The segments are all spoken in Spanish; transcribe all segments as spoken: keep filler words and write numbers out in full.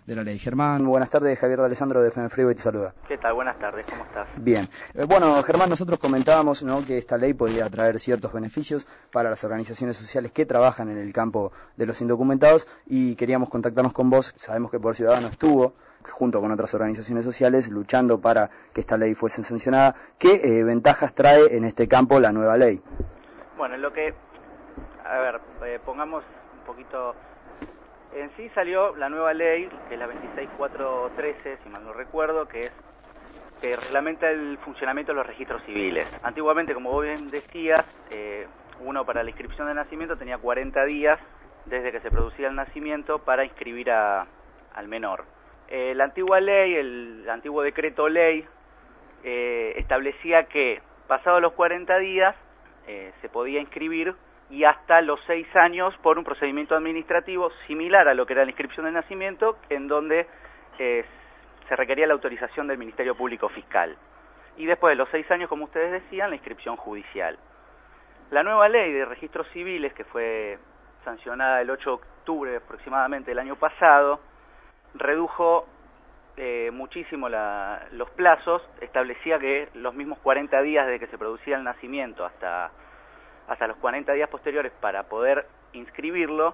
de la ley. Germán, buenas tardes. Javier de Alessandro de FEMEFRIBE te saluda. ¿Qué tal? Buenas tardes, ¿cómo estás? Bien. Eh, bueno, Germán, nosotros comentábamos, ¿no?, que esta ley podía traer ciertos beneficios para las organizaciones sociales que trabajan en el campo de los indocumentados y queríamos contactarnos con vos. Sabemos que Poder Ciudadano estuvo, junto con otras organizaciones sociales, luchando para que esta ley fuese sancionada. ¿Qué eh, ventajas trae en este campo la nueva ley? Bueno, lo que... A ver, eh, pongamos un poquito... En sí salió la nueva ley, que es la veintiséis mil cuatrocientos trece, si mal no recuerdo, que es que reglamenta el funcionamiento de los registros civiles. Antiguamente, como vos bien decías, eh, uno para la inscripción de nacimiento tenía cuarenta días desde que se producía el nacimiento para inscribir a, al menor. Eh, la antigua ley, el, el antiguo decreto ley, eh, establecía que pasados los cuarenta días eh, se podía inscribir y hasta los seis años por un procedimiento administrativo similar a lo que era la inscripción de nacimiento, en donde eh, se requería la autorización del Ministerio Público Fiscal. Y después de los seis años, como ustedes decían, la inscripción judicial. La nueva ley de registros civiles, que fue sancionada el ocho de octubre aproximadamente del año pasado, redujo eh, muchísimo la, los plazos, establecía que los mismos cuarenta días desde que se producía el nacimiento hasta... hasta los cuarenta días posteriores para poder inscribirlo,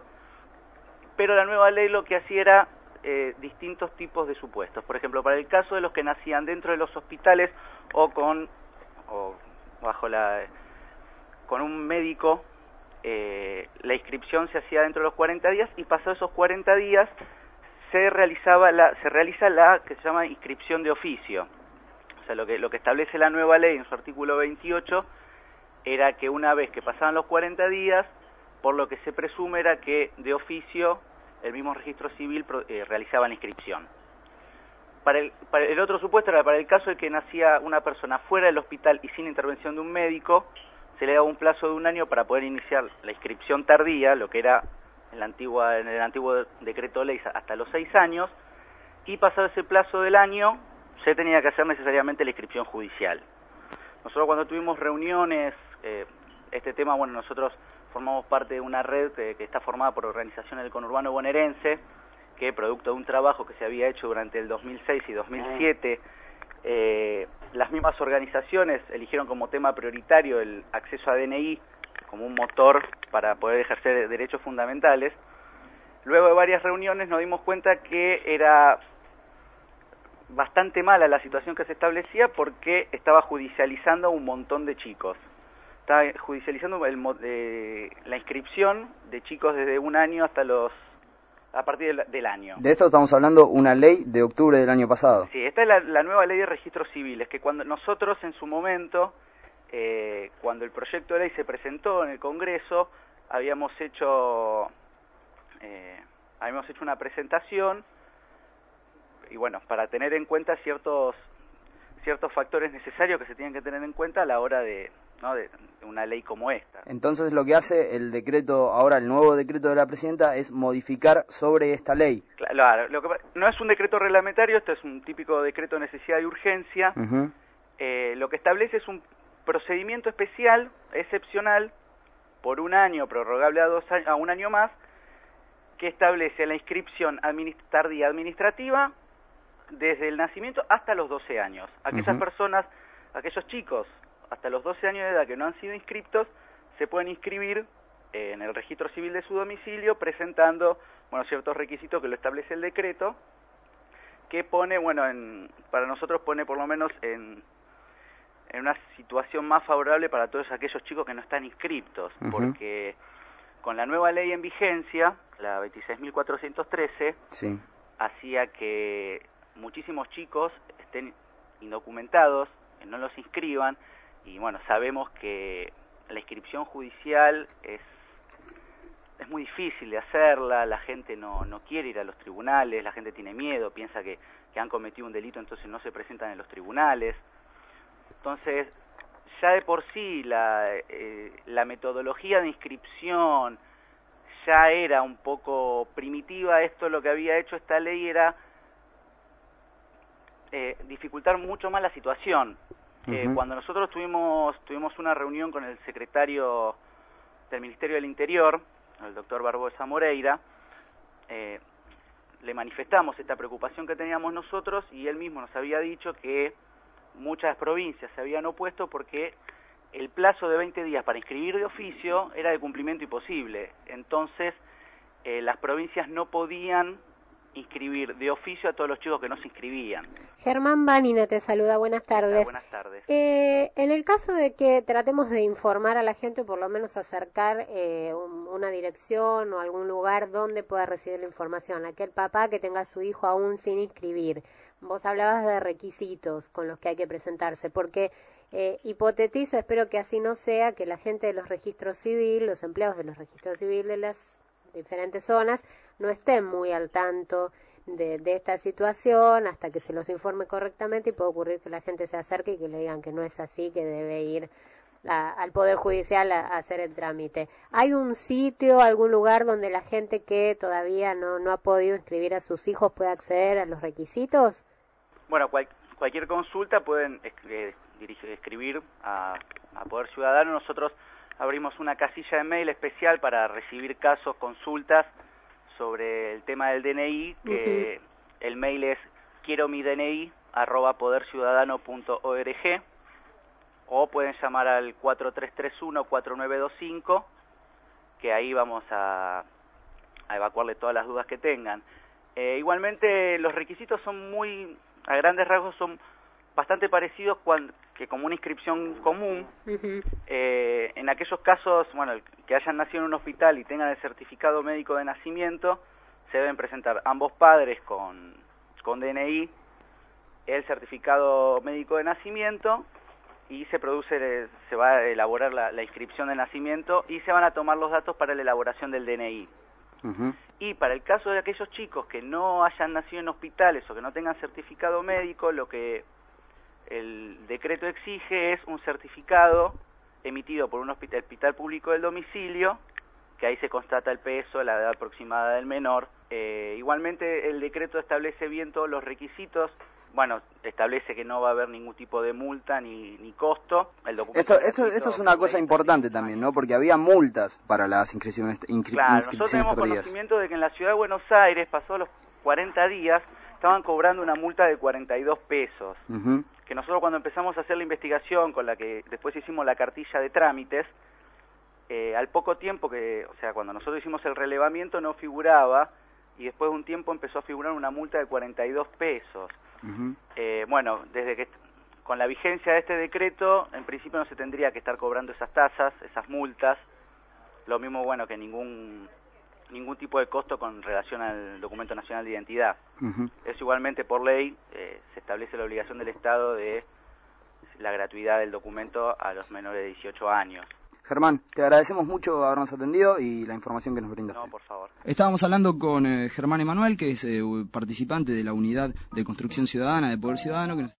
pero la nueva ley lo que hacía era eh, distintos tipos de supuestos. Por ejemplo, para el caso de los que nacían dentro de los hospitales o con o bajo la con un médico, eh, la inscripción se hacía dentro de los cuarenta días y pasados esos cuarenta días se realizaba la se realiza la que se llama inscripción de oficio. O sea, lo que lo que establece la nueva ley en su artículo veintiocho era que una vez que pasaban los cuarenta días, por lo que se presume era que de oficio el mismo registro civil eh, realizaba la inscripción. Para el, para el otro supuesto era para el caso de que nacía una persona fuera del hospital y sin intervención de un médico, se le daba un plazo de un año para poder iniciar la inscripción tardía, lo que era en, la antigua, en el antiguo decreto ley hasta los seis años, y pasado ese plazo del año se tenía que hacer necesariamente la inscripción judicial. Nosotros cuando tuvimos reuniones, eh, este tema, bueno, nosotros formamos parte de una red que, que está formada por organizaciones del conurbano bonaerense, que producto de un trabajo que se había hecho durante el dos mil seis y dos mil siete, eh, las mismas organizaciones eligieron como tema prioritario el acceso a D N I como un motor para poder ejercer derechos fundamentales. Luego de varias reuniones nos dimos cuenta que era bastante mala la situación que se establecía porque estaba judicializando a un montón de chicos. Estaba judicializando el, eh, la inscripción de chicos desde un año hasta los... a partir del, del año. De esto estamos hablando una ley de octubre del año pasado. Sí, esta es la, la nueva ley de registros civiles, que cuando nosotros en su momento, eh, cuando el proyecto de ley se presentó en el Congreso, habíamos hecho, eh, habíamos hecho una presentación y bueno, para tener en cuenta ciertos ciertos factores necesarios que se tienen que tener en cuenta a la hora de, ¿no?, de, de una ley como esta. Entonces lo que hace el decreto, ahora el nuevo decreto de la Presidenta, es modificar sobre esta ley. Claro, lo que, no es un decreto reglamentario, esto es un típico decreto de necesidad y urgencia. Uh-huh. eh, lo que establece es un procedimiento especial, excepcional, por un año, prorrogable a, dos años, a un año más, que establece la inscripción administ- tardía administrativa desde el nacimiento hasta los doce años. Aquellas uh-huh. personas, aquellos chicos hasta los doce años de edad que no han sido inscriptos, se pueden inscribir eh, en el registro civil de su domicilio presentando, bueno, ciertos requisitos que lo establece el decreto, que pone, bueno, en, para nosotros pone por lo menos en, en una situación más favorable para todos aquellos chicos que no están inscriptos, uh-huh. porque con la nueva ley en vigencia, la veintiséis mil cuatrocientos trece, sí. hacía que muchísimos chicos estén indocumentados, que no los inscriban, y bueno, sabemos que la inscripción judicial es es muy difícil de hacerla, la gente no, no quiere ir a los tribunales, la gente tiene miedo, piensa que, que han cometido un delito, entonces no se presentan en los tribunales. Entonces, ya de por sí la, eh, la metodología de inscripción ya era un poco primitiva. Esto lo que había hecho esta ley era eh, dificultar mucho más la situación. Uh-huh. Eh, cuando nosotros tuvimos, tuvimos una reunión con el secretario del Ministerio del Interior, el doctor Barbosa Moreira, eh, le manifestamos esta preocupación que teníamos nosotros y él mismo nos había dicho que muchas provincias se habían opuesto porque el plazo de veinte días para inscribir de oficio era de cumplimiento imposible. Entonces, eh, las provincias no podían inscribir de oficio a todos los chicos que no se inscribían. Germán Vanina te saluda, buenas tardes. Hola, buenas tardes. Eh, en el caso de que tratemos de informar a la gente, o por lo menos acercar eh, un, una dirección o algún lugar donde pueda recibir la información, aquel papá que tenga a su hijo aún sin inscribir, vos hablabas de requisitos con los que hay que presentarse, porque eh, hipotetizo, espero que así no sea, que la gente de los registros civiles, los empleados de los registros civiles de las diferentes zonas, no estén muy al tanto de, de esta situación hasta que se los informe correctamente, y puede ocurrir que la gente se acerque y que le digan que no es así, que debe ir a, al Poder Judicial a, a hacer el trámite. ¿Hay un sitio, algún lugar donde la gente que todavía no, no ha podido inscribir a sus hijos pueda acceder a los requisitos? Bueno, cual, cualquier consulta pueden eh, dirigir, escribir a, a Poder Ciudadano. Nosotros abrimos una casilla de mail especial para recibir casos, consultas sobre el tema del D N I, que uh-huh. el mail es quiero mi D N I arroba poderciudadano punto org, o pueden llamar al cuatro tres tres uno cuatro nueve dos cinco, que ahí vamos a, a evacuarle todas las dudas que tengan. Eh, igualmente los requisitos son muy, a grandes rasgos son bastante parecidos cuando, que como una inscripción común. Uh-huh. eh, en aquellos casos, bueno, que hayan nacido en un hospital y tengan el certificado médico de nacimiento, se deben presentar ambos padres con, con D N I, el certificado médico de nacimiento, y se produce, se va a elaborar la, la inscripción de nacimiento y se van a tomar los datos para la elaboración del D N I. Uh-huh. Y para el caso de aquellos chicos que no hayan nacido en hospitales o que no tengan certificado médico, lo que el decreto exige es un certificado emitido por un hospital, hospital público del domicilio, que ahí se constata el peso, la edad aproximada del menor. Eh, igualmente el decreto establece bien todos los requisitos. Bueno, establece que no va a haber ningún tipo de multa ni, ni costo. El documento esto, esto, esto es una cosa importante también, ¿no? Porque había multas para las inscripciones, inscri claro, inscripciones nosotros tenemos perdidas. Conocimiento de que en la ciudad de Buenos Aires, pasó los cuarenta días, estaban cobrando una multa de cuarenta y dos pesos. Uh-huh. Que nosotros cuando empezamos a hacer la investigación, con la que después hicimos la cartilla de trámites, eh, al poco tiempo que, o sea, cuando nosotros hicimos el relevamiento no figuraba, y después de un tiempo empezó a figurar una multa de cuarenta y dos pesos. Uh-huh. eh, bueno, desde que con la vigencia de este decreto, en principio no se tendría que estar cobrando esas tasas, esas multas, lo mismo, bueno, que ningún ningún tipo de costo con relación al documento nacional de identidad. Uh-huh. Es igualmente por ley, eh, se establece la obligación del Estado de la gratuidad del documento a los menores de dieciocho años. Germán, te agradecemos mucho habernos atendido y la información que nos brindaste. No, por favor. Estábamos hablando con eh, Germán Emanuel, que es eh, participante de la Unidad de Construcción Ciudadana de Poder Ciudadano, que nos